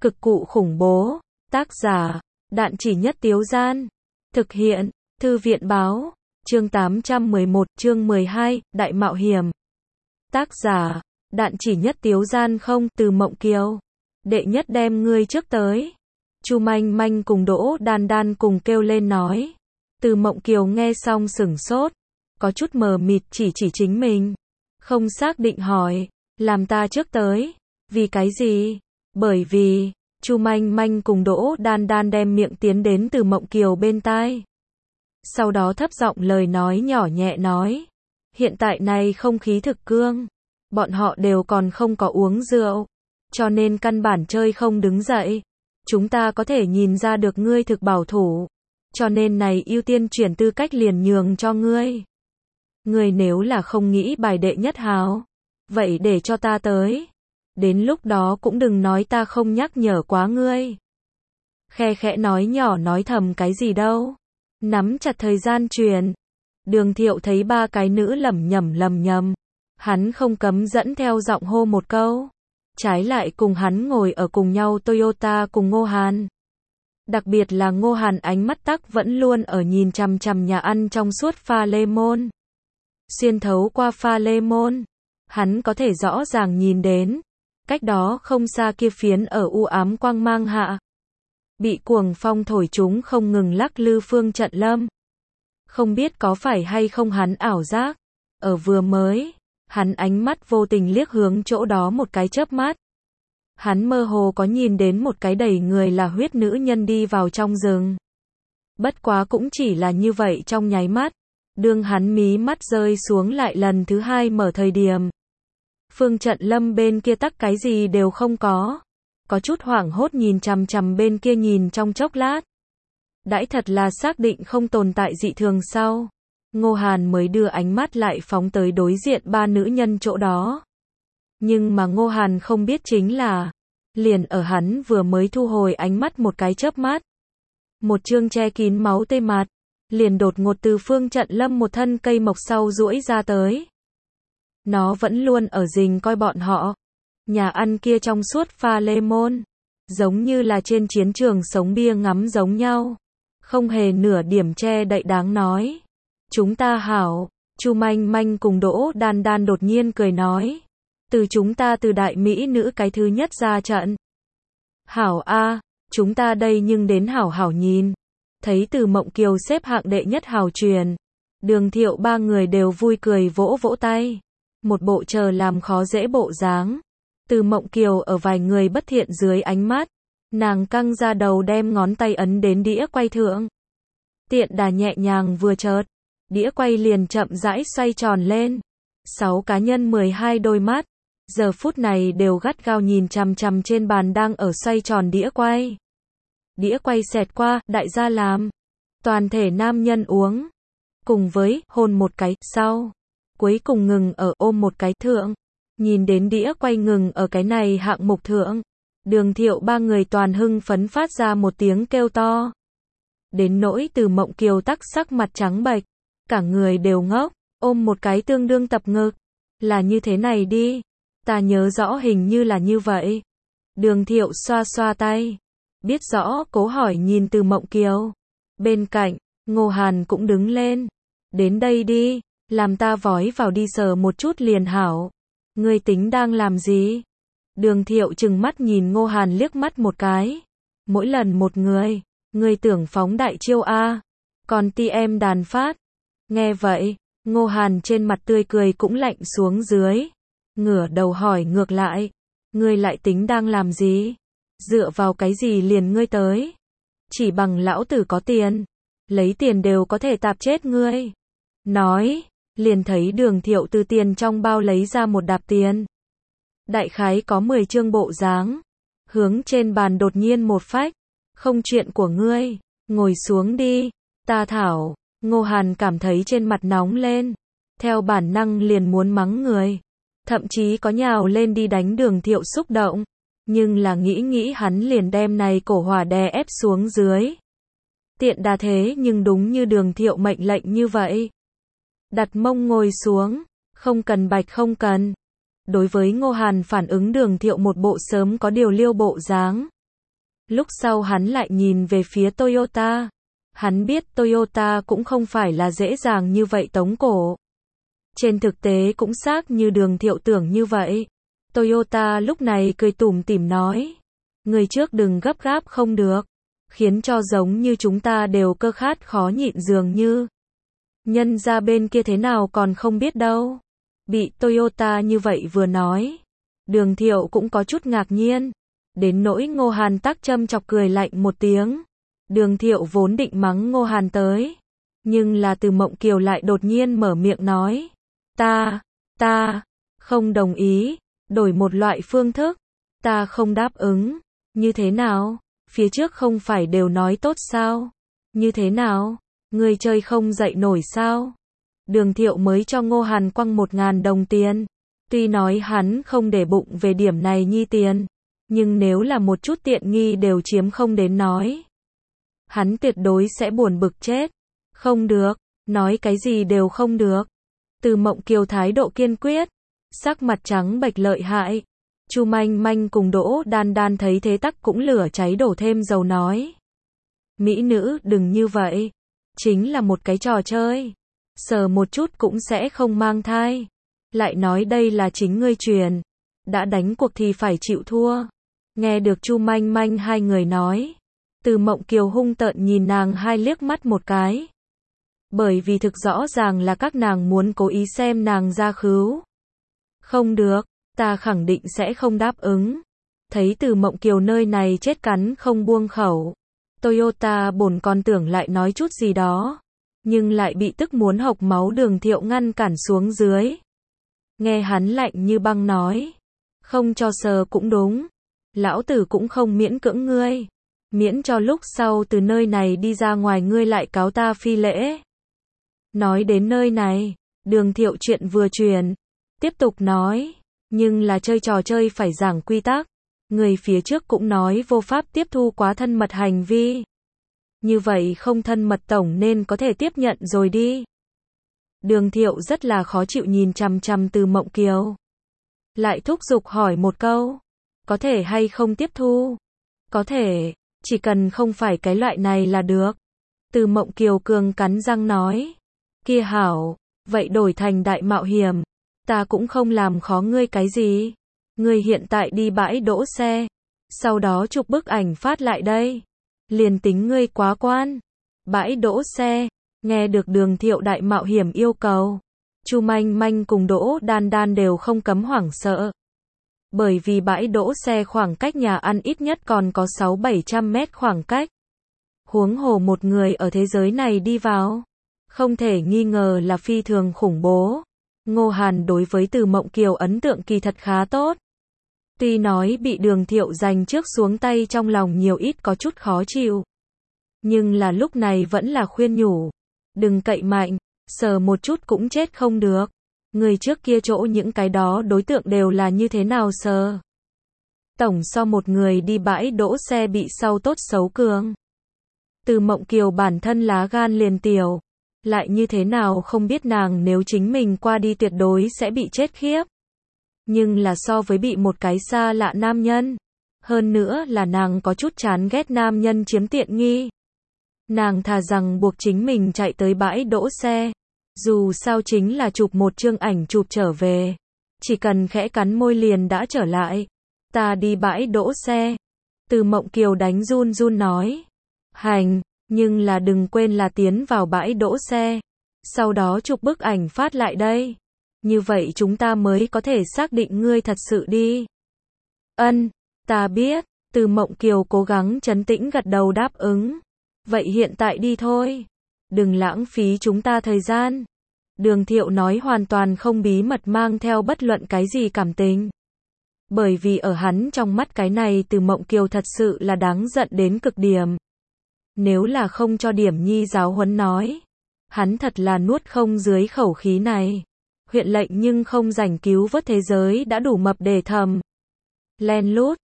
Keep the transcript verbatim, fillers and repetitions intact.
Cực cụ khủng bố. Tác giả, Đạn Chỉ Nhất Tiếu Gian. Thực hiện, Thư viện báo. Chương tám trăm mười một, chương mười hai, Đại Mạo Hiểm. Tác giả, Đạn Chỉ Nhất Tiếu Gian. Không, Từ Mộng Kiều. Đệ nhất đem ngươi trước tới. Chu Manh Manh cùng Đỗ Đan Đan cùng kêu lên nói. Từ Mộng Kiều nghe xong sửng sốt, có chút mờ mịt chỉ chỉ chính mình. Không xác định hỏi, làm ta trước tới. Vì cái gì? Bởi vì, Chu Manh Manh cùng Đỗ Đan Đan đem miệng tiến đến Từ Mộng Kiều bên tai. Sau đó thấp giọng lời nói nhỏ nhẹ nói. Hiện tại này không khí thực cương. Bọn họ đều còn không có uống rượu. Cho nên căn bản chơi không đứng dậy. Chúng ta có thể nhìn ra được ngươi thực bảo thủ. Cho nên này ưu tiên chuyển tư cách liền nhường cho ngươi. Ngươi nếu là không nghĩ bài đệ nhất hào, vậy để cho ta tới. Đến lúc đó cũng đừng nói ta không nhắc nhở quá ngươi. Khe khẽ nói nhỏ nói thầm cái gì đâu. Nắm chặt thời gian truyền. Đường Thiệu thấy ba cái nữ lẩm nhẩm lầm nhầm. Hắn không cấm dẫn theo giọng hô một câu. Trái lại cùng hắn ngồi ở cùng nhau Toyota cùng Ngô Hàn. Đặc biệt là Ngô Hàn ánh mắt tắc vẫn luôn ở nhìn chằm chằm nhà ăn trong suốt pha lê môn. Xuyên thấu qua pha lê môn, hắn có thể rõ ràng nhìn đến. Cách đó không xa kia phiến ở u ám quang mang hạ. Bị cuồng phong thổi chúng không ngừng lắc lư Phương Trận Lâm. Không biết có phải hay không hắn ảo giác. Ở vừa mới, hắn ánh mắt vô tình liếc hướng chỗ đó một cái chớp mắt. Hắn mơ hồ có nhìn đến một cái đầy người là huyết nữ nhân đi vào trong rừng. Bất quá cũng chỉ là như vậy trong nháy mắt. Đương hắn mí mắt rơi xuống lại lần thứ hai mở thời điểm. Phương Trận Lâm bên kia tắc cái gì đều không có. Có chút hoảng hốt nhìn chằm chằm bên kia nhìn trong chốc lát. Đãi thật là xác định không tồn tại dị thường sau. Ngô Hàn mới đưa ánh mắt lại phóng tới đối diện ba nữ nhân chỗ đó. Nhưng mà Ngô Hàn không biết chính là, liền ở hắn vừa mới thu hồi ánh mắt một cái chớp mắt. Một chương che kín máu tê mặt, liền đột ngột từ Phương Trận Lâm một thân cây mộc sau duỗi ra tới. Nó vẫn luôn ở rình coi bọn họ. Nhà ăn kia trong suốt pha lê môn, giống như là trên chiến trường sống bia ngắm giống nhau. Không hề nửa điểm che đậy đáng nói. Chúng ta hảo, Chu Manh Manh cùng Đỗ Đan Đan đột nhiên cười nói. Từ chúng ta từ đại mỹ nữ cái thứ nhất ra trận. Hảo a, chúng ta đây nhưng đến hảo hảo nhìn. Thấy Từ Mộng Kiều xếp hạng đệ nhất hào truyền. Đường Thiệu ba người đều vui cười vỗ vỗ tay. Một bộ chờ làm khó dễ bộ dáng. Từ Mộng Kiều ở vài người bất thiện dưới ánh mắt. Nàng căng ra đầu đem ngón tay ấn đến đĩa quay thượng. Tiện đà nhẹ nhàng vừa chợt. Đĩa quay liền chậm rãi xoay tròn lên. Sáu cá nhân mười hai đôi mắt. Giờ phút này đều gắt gao nhìn chằm chằm trên bàn đang ở xoay tròn đĩa quay. Đĩa quay xẹt qua, đại gia làm. Toàn thể nam nhân uống. Cùng với, hôn một cái, sau. Cuối cùng ngừng ở ôm một cái thượng. Nhìn đến đĩa quay ngừng ở cái này hạng mục thượng. Đường Thiệu ba người toàn hưng phấn phát ra một tiếng kêu to. Đến nỗi Từ Mộng Kiều tắc sắc mặt trắng bệch. Cả người đều ngốc, ôm một cái tương đương tập ngực. Là như thế này đi. Ta nhớ rõ hình như là như vậy. Đường Thiệu xoa xoa tay. Biết rõ, cố hỏi nhìn Từ Mộng Kiều. Bên cạnh, Ngô Hàn cũng đứng lên. Đến đây đi, làm ta vói vào đi sờ một chút liền hảo. Ngươi tính đang làm gì? Đường Thiệu trừng mắt nhìn Ngô Hàn liếc mắt một cái. Mỗi lần một người, ngươi tưởng phóng đại chiêu A. Còn ti em đàn phát. Nghe vậy, Ngô Hàn trên mặt tươi cười cũng lạnh xuống dưới. Ngửa đầu hỏi ngược lại. Ngươi lại tính đang làm gì? Dựa vào cái gì liền ngươi tới? Chỉ bằng lão tử có tiền. Lấy tiền đều có thể tạp chết ngươi. Nói, liền thấy Đường Thiệu từ tiền trong bao lấy ra một đạp tiền. Đại khái có mười chương bộ dáng. Hướng trên bàn đột nhiên một phách. Không chuyện của ngươi. Ngồi xuống đi. Ta thảo. Ngô Hàn cảm thấy trên mặt nóng lên. Theo bản năng liền muốn mắng người. Thậm chí có nhào lên đi đánh Đường Thiệu xúc động. Nhưng là nghĩ nghĩ hắn liền đem này cổ hỏa đè ép xuống dưới. Tiện đà thế nhưng đúng như Đường Thiệu mệnh lệnh như vậy. Đặt mông ngồi xuống. Không cần bạch không cần. Đối với Ngô Hàn phản ứng Đường Thiệu một bộ sớm có điều liêu bộ dáng. Lúc sau hắn lại nhìn về phía Toyota. Hắn biết Toyota cũng không phải là dễ dàng như vậy tống cổ. Trên thực tế cũng xác như Đường Thiệu tưởng như vậy. Toyota lúc này cười tủm tỉm nói. Người trước đừng gấp gáp không được. Khiến cho giống như chúng ta đều cơ khát khó nhịn dường như. Nhân ra bên kia thế nào còn không biết đâu. Bị Toyota như vậy vừa nói. Đường Thiệu cũng có chút ngạc nhiên. Đến nỗi Ngô Hàn tắc châm chọc cười lạnh một tiếng. Đường Thiệu vốn định mắng Ngô Hàn tới. Nhưng là Từ Mộng Kiều lại đột nhiên mở miệng nói. Ta, ta, không đồng ý, đổi một loại phương thức. Ta không đáp ứng. Như thế nào? Phía trước không phải đều nói tốt sao? Như thế nào? Người chơi không dậy nổi sao? Đường Thiệu mới cho Ngô Hàn quăng một ngàn đồng tiền. Tuy nói hắn không để bụng về điểm này nhi tiền. Nhưng nếu là một chút tiện nghi đều chiếm không đến nói. Hắn tuyệt đối sẽ buồn bực chết. Không được, nói cái gì đều không được. Từ Mộng Kiều thái độ kiên quyết. Sắc mặt trắng bệch lợi hại. Chu Manh Manh cùng Đỗ Đan Đan thấy thế tắc cũng lửa cháy đổ thêm dầu nói. Mỹ nữ đừng như vậy. Chính là một cái trò chơi. Sờ một chút cũng sẽ không mang thai. Lại nói đây là chính ngươi truyền. Đã đánh cuộc thì phải chịu thua. Nghe được Chu Manh Manh hai người nói. Từ Mộng Kiều hung tợn nhìn nàng hai liếc mắt một cái. Bởi vì thực rõ ràng là các nàng muốn cố ý xem nàng ra khứu. Không được, ta khẳng định sẽ không đáp ứng. Thấy Từ Mộng Kiều nơi này chết cắn không buông khẩu. Toyota bổn còn tưởng lại nói chút gì đó. Nhưng lại bị tức muốn hộc máu Đường Thiệu ngăn cản xuống dưới. Nghe hắn lạnh như băng nói. Không cho sờ cũng đúng. Lão tử cũng không miễn cưỡng ngươi. Miễn cho lúc sau từ nơi này đi ra ngoài ngươi lại cáo ta phi lễ. Nói đến nơi này, Đường Thiệu chuyện vừa truyền. Tiếp tục nói. Nhưng là chơi trò chơi phải giảng quy tắc. Người phía trước cũng nói vô pháp tiếp thu quá thân mật hành vi. Như vậy không thân mật tổng nên có thể tiếp nhận rồi đi. Đường Thiệu rất là khó chịu nhìn chằm chằm Từ Mộng Kiều. Lại thúc giục hỏi một câu. Có thể hay không tiếp thu? Có thể, chỉ cần không phải cái loại này là được. Từ Mộng Kiều cường cắn răng nói. Kia hảo, vậy đổi thành đại mạo hiểm. Ta cũng không làm khó ngươi cái gì. Ngươi hiện tại đi bãi đỗ xe. Sau đó chụp bức ảnh phát lại đây. Liền tính ngươi quá quan. Bãi đỗ xe. Nghe được Đường Thiệu đại mạo hiểm yêu cầu. Chu Manh Manh cùng Đỗ Đan Đan đều không cấm hoảng sợ. Bởi vì bãi đỗ xe khoảng cách nhà ăn ít nhất còn có sáu bảy trăm mét khoảng cách. Huống hồ một người ở thế giới này đi vào. Không thể nghi ngờ là phi thường khủng bố. Ngô Hàn đối với Từ Mộng Kiều ấn tượng kỳ thật khá tốt. Tuy nói bị Đường Thiệu giành trước xuống tay trong lòng nhiều ít có chút khó chịu. Nhưng là lúc này vẫn là khuyên nhủ. Đừng cậy mạnh, sờ một chút cũng chết không được. Người trước kia chỗ những cái đó đối tượng đều là như thế nào sờ. Tổng so một người đi bãi đỗ xe bị sau tốt xấu cường. Từ Mộng Kiều bản thân lá gan liền tiểu. Lại như thế nào không biết nàng nếu chính mình qua đi tuyệt đối sẽ bị chết khiếp. Nhưng là so với bị một cái xa lạ nam nhân. Hơn nữa là nàng có chút chán ghét nam nhân chiếm tiện nghi. Nàng thà rằng buộc chính mình chạy tới bãi đỗ xe. Dù sao chính là chụp một chương ảnh chụp trở về. Chỉ cần khẽ cắn môi liền đã trở lại. Ta đi bãi đỗ xe. Từ Mộng Kiều đánh run run nói. Hành, nhưng là đừng quên là tiến vào bãi đỗ xe. Sau đó chụp bức ảnh phát lại đây. Như vậy chúng ta mới có thể xác định ngươi thật sự đi. Ân, ta biết. Từ Mộng Kiều cố gắng trấn tĩnh gật đầu đáp ứng. Vậy hiện tại đi thôi. Đừng lãng phí chúng ta thời gian. Đường Thiệu nói hoàn toàn không bí mật mang theo bất luận cái gì cảm tình. Bởi vì ở hắn trong mắt cái này Từ Mộng Kiều thật sự là đáng giận đến cực điểm. Nếu là không cho điểm nhi giáo huấn nói. Hắn thật là nuốt không dưới khẩu khí này. Huyện lệnh nhưng không rảnh cứu vớt thế giới đã đủ mập để thầm. Len lút.